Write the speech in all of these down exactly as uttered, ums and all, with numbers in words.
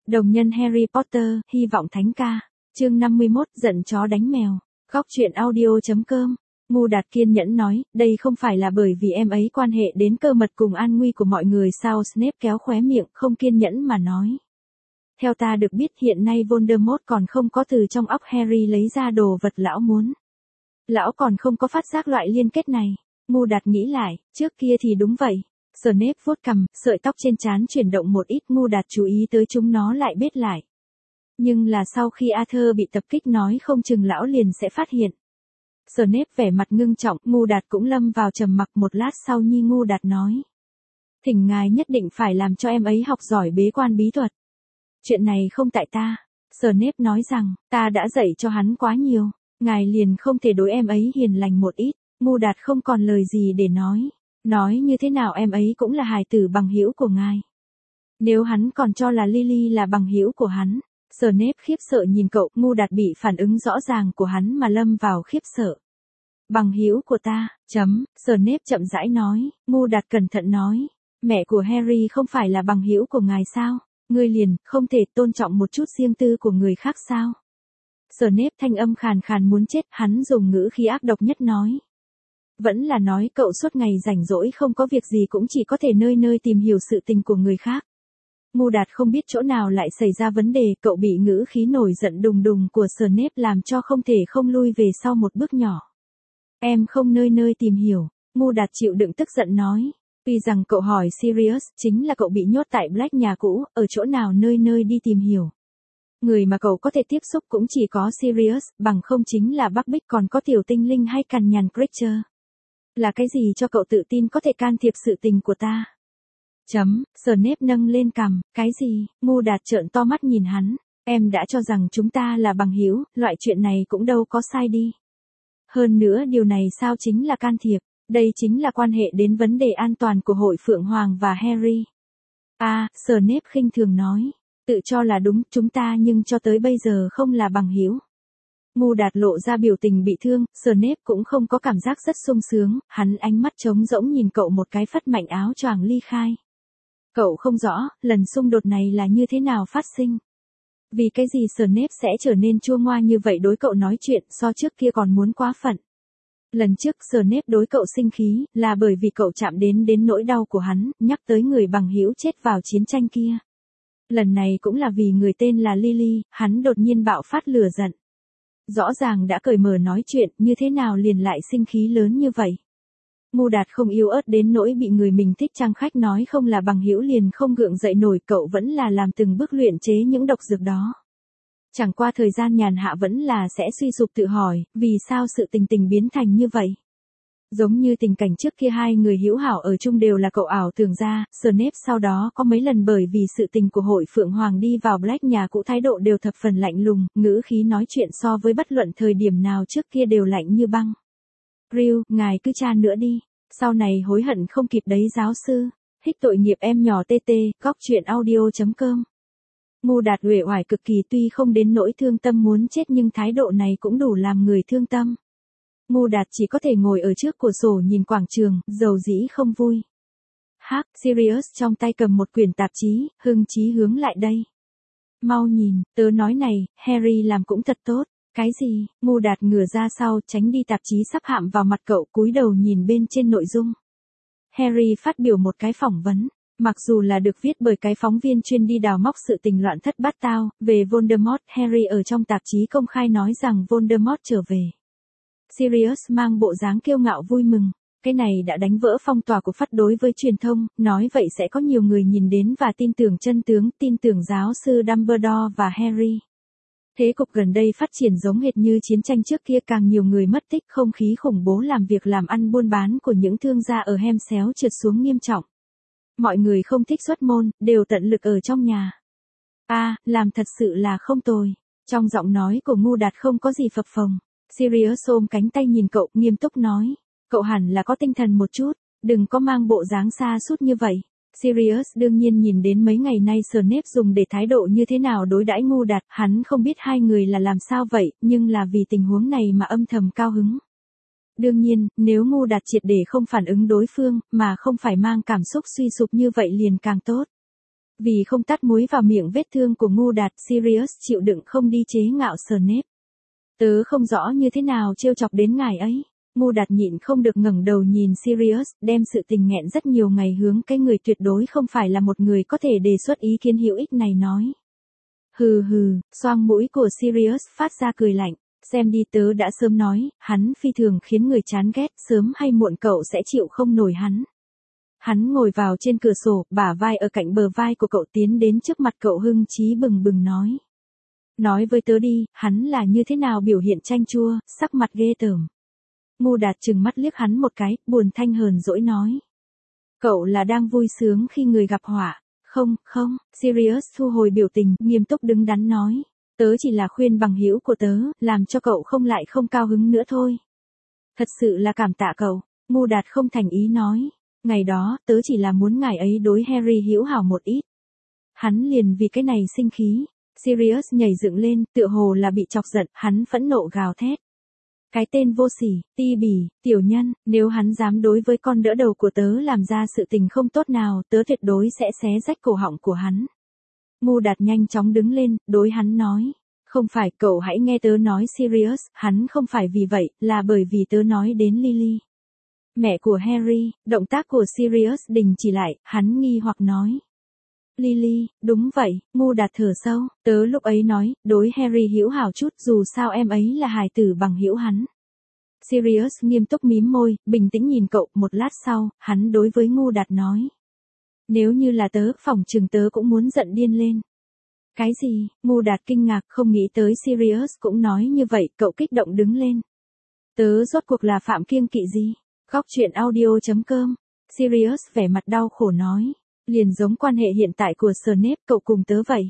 Đồng nhân Harry Potter, hy vọng thánh ca. Chương năm mươi mốt, giận chó đánh mèo. Góc truyện audio chấm com. Ngu Đạt kiên nhẫn nói, đây không phải là bởi vì em ấy quan hệ đến cơ mật cùng an nguy của mọi người sao? Snape kéo khóe miệng, không kiên nhẫn mà nói. Theo ta được biết hiện nay Voldemort còn không có từ trong óc Harry lấy ra đồ vật lão muốn. Lão còn không có phát giác loại liên kết này. Ngu Đạt nghĩ lại, trước kia thì đúng vậy. Snape vuốt cằm, sợi tóc trên trán chuyển động một ít. Ngu Đạt chú ý tới chúng nó lại bết lại. Nhưng là sau khi Arthur bị tập kích nói không chừng lão liền sẽ phát hiện. Snape vẻ mặt ngưng trọng, Ngu Đạt cũng lâm vào trầm mặc. Một lát sau Nhi Ngu Đạt nói. Thỉnh ngài nhất định phải làm cho em ấy học giỏi bế quan bí thuật. Chuyện này không tại ta. Snape nói rằng, ta đã dạy cho hắn quá nhiều. Ngài liền không thể đối em ấy hiền lành một ít. Ngu Đạt không còn lời gì để nói. Nói như thế nào em ấy cũng là hài tử bằng hữu của ngài. Nếu hắn còn cho là Lily là bằng hữu của hắn. Snape khiếp sợ nhìn cậu. Ngu Đạt bị phản ứng rõ ràng của hắn mà lâm vào khiếp sợ. Bằng hữu của ta, chấm, Snape chậm rãi nói. Ngu Đạt cẩn thận nói. Mẹ của Harry không phải là bằng hữu của ngài sao? Ngươi liền, không thể tôn trọng một chút riêng tư của người khác sao? Snape thanh âm khàn khàn muốn chết, hắn dùng ngữ khí ác độc nhất nói. Vẫn là nói cậu suốt ngày rảnh rỗi không có việc gì cũng chỉ có thể nơi nơi tìm hiểu sự tình của người khác. Ngu Đạt không biết chỗ nào lại xảy ra vấn đề, cậu bị ngữ khí nổi giận đùng đùng của Snape làm cho không thể không lui về sau một bước nhỏ. Em không nơi nơi tìm hiểu, Ngu Đạt chịu đựng tức giận nói. Tuy rằng cậu hỏi Sirius, chính là cậu bị nhốt tại Black nhà cũ, ở chỗ nào nơi nơi đi tìm hiểu. Người mà cậu có thể tiếp xúc cũng chỉ có Sirius, bằng không chính là Buckbeak, còn có tiểu tinh linh hay cằn nhằn Creature. Là cái gì cho cậu tự tin có thể can thiệp sự tình của ta? Chấm, Snape nâng lên cằm, cái gì? Ngu Đạt trợn to mắt nhìn hắn, em đã cho rằng chúng ta là bằng hữu, loại chuyện này cũng đâu có sai đi. Hơn nữa điều này sao chính là can thiệp, đây chính là quan hệ đến vấn đề an toàn của hội Phượng Hoàng và Harry. À, Snape khinh thường nói, tự cho là đúng, chúng ta nhưng cho tới bây giờ không là bằng hữu. Ngu Đạt lộ ra biểu tình bị thương, Snape cũng không có cảm giác rất sung sướng, hắn ánh mắt trống rỗng nhìn cậu một cái phất mạnh áo choàng ly khai. Cậu không rõ, lần xung đột này là như thế nào phát sinh. Vì cái gì Snape sẽ trở nên chua ngoa như vậy đối cậu nói chuyện so trước kia còn muốn quá phận. Lần trước Snape đối cậu sinh khí là bởi vì cậu chạm đến đến nỗi đau của hắn, nhắc tới người bằng hữu chết vào chiến tranh kia. Lần này cũng là vì người tên là Lily, hắn đột nhiên bạo phát lửa giận. Rõ ràng đã cởi mở nói chuyện, như thế nào liền lại sinh khí lớn như vậy. Ngu Đạt không yếu ớt đến nỗi bị người mình thích trang khách nói không là bằng hữu liền không gượng dậy nổi, cậu vẫn là làm từng bước luyện chế những độc dược đó. Chẳng qua thời gian nhàn hạ vẫn là sẽ suy sụp tự hỏi, vì sao sự tình tình biến thành như vậy. Giống như tình cảnh trước kia hai người hữu hảo ở chung đều là cậu ảo tưởng ra, Snape sau đó có mấy lần bởi vì sự tình của hội Phượng Hoàng đi vào Black nhà cũ thái độ đều thập phần lạnh lùng, ngữ khí nói chuyện so với bất luận thời điểm nào trước kia đều lạnh như băng. Riu, ngài cứ tra nữa đi, sau này hối hận không kịp đấy giáo sư, hích tội nghiệp em nhỏ tê tê, góc truyện audio chấm com. Ngu Đạt uể oải cực kỳ, tuy không đến nỗi thương tâm muốn chết nhưng thái độ này cũng đủ làm người thương tâm. Ngu Đạt chỉ có thể ngồi ở trước cửa sổ nhìn quảng trường, dầu dĩ không vui. Hắc, Sirius trong tay cầm một quyển tạp chí, hưng chí hướng lại đây. Mau nhìn, tớ nói này, Harry làm cũng thật tốt. Cái gì? Ngu Đạt ngửa ra sau, tránh đi tạp chí sắp hạm vào mặt cậu, cúi đầu nhìn bên trên nội dung. Harry phát biểu một cái phỏng vấn. Mặc dù là được viết bởi cái phóng viên chuyên đi đào móc sự tình loạn thất bát tao về Voldemort, Harry ở trong tạp chí công khai nói rằng Voldemort trở về. Sirius mang bộ dáng kiêu ngạo vui mừng. Cái này đã đánh vỡ phong tỏa của Phắt đối với truyền thông, nói vậy sẽ có nhiều người nhìn đến và tin tưởng chân tướng, tin tưởng giáo sư Dumbledore và Harry. Thế cục gần đây phát triển giống hệt như chiến tranh trước kia, càng nhiều người mất tích, không khí khủng bố làm việc làm ăn buôn bán của những thương gia ở Hemsel trượt xuống nghiêm trọng. Mọi người không thích xuất môn, đều tận lực ở trong nhà. À, làm thật sự là không tồi. Trong giọng nói của Ngu Đạt không có gì phập phồng. Sirius ôm cánh tay nhìn cậu, nghiêm túc nói. Cậu hẳn là có tinh thần một chút, đừng có mang bộ dáng xa sút như vậy. Sirius đương nhiên nhìn đến mấy ngày nay Snape dùng để thái độ như thế nào đối đãi Ngu Đạt, hắn không biết hai người là làm sao vậy, nhưng là vì tình huống này mà âm thầm cao hứng. Đương nhiên, nếu Ngu Đạt triệt để không phản ứng đối phương, mà không phải mang cảm xúc suy sụp như vậy liền càng tốt. Vì không tắt muối vào miệng vết thương của Ngu Đạt, Sirius chịu đựng không đi chế ngạo Snape. Tớ không rõ như thế nào trêu chọc đến ngài ấy. Ngu Đạt nhịn không được ngẩng đầu nhìn Sirius, đem sự tình nghẹn rất nhiều ngày hướng cái người tuyệt đối không phải là một người có thể đề xuất ý kiến hữu ích này nói. Hừ hừ, xoang mũi của Sirius phát ra cười lạnh. Xem đi, tớ đã sớm nói, hắn phi thường khiến người chán ghét, sớm hay muộn cậu sẽ chịu không nổi hắn. Hắn ngồi vào trên cửa sổ, bả vai ở cạnh bờ vai của cậu tiến đến trước mặt cậu hưng chí bừng bừng nói. Nói với tớ đi, hắn là như thế nào biểu hiện chanh chua, sắc mặt ghê tởm. Ngu Đạt trừng mắt liếc hắn một cái, buồn thanh hờn dỗi nói. Cậu là đang vui sướng khi người gặp họa. Không, không, Sirius thu hồi biểu tình, nghiêm túc đứng đắn nói. Tớ chỉ là khuyên bằng hữu của tớ, làm cho cậu không lại không cao hứng nữa thôi. Thật sự là cảm tạ cậu, Ngu Đạt không thành ý nói. Ngày đó, tớ chỉ là muốn ngài ấy đối Harry hữu hảo một ít. Hắn liền vì cái này sinh khí. Sirius nhảy dựng lên, tựa hồ là bị chọc giận, hắn phẫn nộ gào thét. Cái tên vô sỉ, ti bỉ, tiểu nhân, nếu hắn dám đối với con đỡ đầu của tớ làm ra sự tình không tốt nào, tớ tuyệt đối sẽ xé rách cổ họng của hắn. Ngu Đạt nhanh chóng đứng lên, đối hắn nói. Không phải, cậu hãy nghe tớ nói Sirius, hắn không phải vì vậy, là bởi vì tớ nói đến Lily. Mẹ của Harry, động tác của Sirius đình chỉ lại, hắn nghi hoặc nói. Lily, đúng vậy, Ngu Đạt thở sâu, tớ lúc ấy nói, đối Harry hữu hảo chút, dù sao em ấy là hài tử bằng hữu hắn. Sirius nghiêm túc mím môi, bình tĩnh nhìn cậu, một lát sau, hắn đối với Ngu Đạt nói. Nếu như là tớ, phỏng chừng tớ cũng muốn giận điên lên. Cái gì? Ngu Đạt kinh ngạc, không nghĩ tới Sirius cũng nói như vậy, cậu kích động đứng lên. Tớ rốt cuộc là phạm kiêng kỵ gì? Góc truyện audio chấm com. Sirius vẻ mặt đau khổ nói. Liền giống quan hệ hiện tại của Snape, cậu cùng tớ vậy.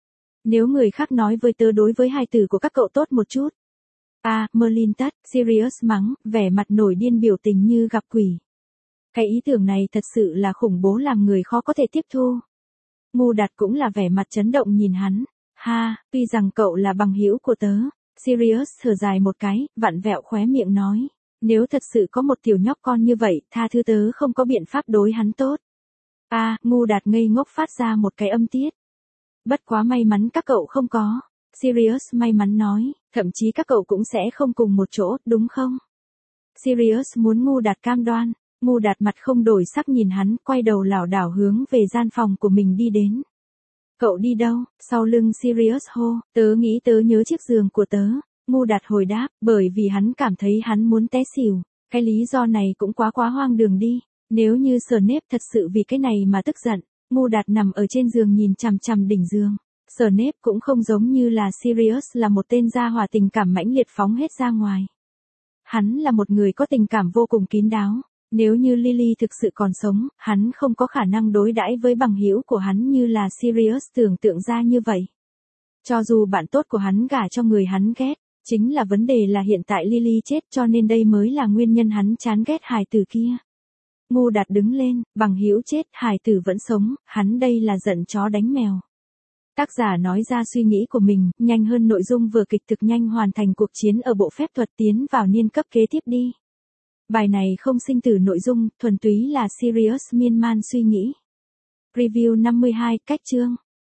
Nếu người khác nói với tớ đối với hai từ của các cậu tốt một chút. À, Merlin tắt, Sirius mắng, vẻ mặt nổi điên biểu tình như gặp quỷ. Cái ý tưởng này thật sự là khủng bố làm người khó có thể tiếp thu. Ngu Đạt cũng là vẻ mặt chấn động nhìn hắn. Ha, tuy rằng cậu là bằng hữu của tớ. Sirius thở dài một cái, vặn vẹo khóe miệng nói. Nếu thật sự có một tiểu nhóc con như vậy, tha thứ tớ không có biện pháp đối hắn tốt. À, Ngu Đạt ngây ngốc phát ra một cái âm tiết. Bất quá may mắn các cậu không có. Sirius may mắn nói, thậm chí các cậu cũng sẽ không cùng một chỗ, đúng không? Sirius muốn Ngu Đạt cam đoan. Ngu Đạt mặt không đổi sắc nhìn hắn, quay đầu lảo đảo hướng về gian phòng của mình đi đến. Cậu đi đâu? Sau lưng Sirius hô, tớ nghĩ tớ nhớ chiếc giường của tớ. Ngu Đạt hồi đáp, bởi vì hắn cảm thấy hắn muốn té xỉu. Cái lý do này cũng quá quá hoang đường đi. Nếu như Snape thật sự vì cái này mà tức giận, Ngu Đạt nằm ở trên giường nhìn chằm chằm đỉnh giường. Snape cũng không giống như là Sirius là một tên gia hỏa tình cảm mãnh liệt phóng hết ra ngoài. Hắn là một người có tình cảm vô cùng kín đáo. Nếu như Lily thực sự còn sống, hắn không có khả năng đối đãi với bằng hữu của hắn như là Sirius tưởng tượng ra như vậy. Cho dù bạn tốt của hắn gả cho người hắn ghét, chính là vấn đề là hiện tại Lily chết cho nên đây mới là nguyên nhân hắn chán ghét hài tử kia. Ngu Đạt đứng lên, bằng hữu chết, hài tử vẫn sống, hắn đây là giận chó đánh mèo. Tác giả nói ra suy nghĩ của mình, nhanh hơn nội dung vừa kịch thực nhanh hoàn thành cuộc chiến ở bộ phép thuật tiến vào niên cấp kế tiếp đi. Bài này không sinh từ nội dung, thuần túy là Sirius miên man suy nghĩ. Review năm mươi hai, cách chương.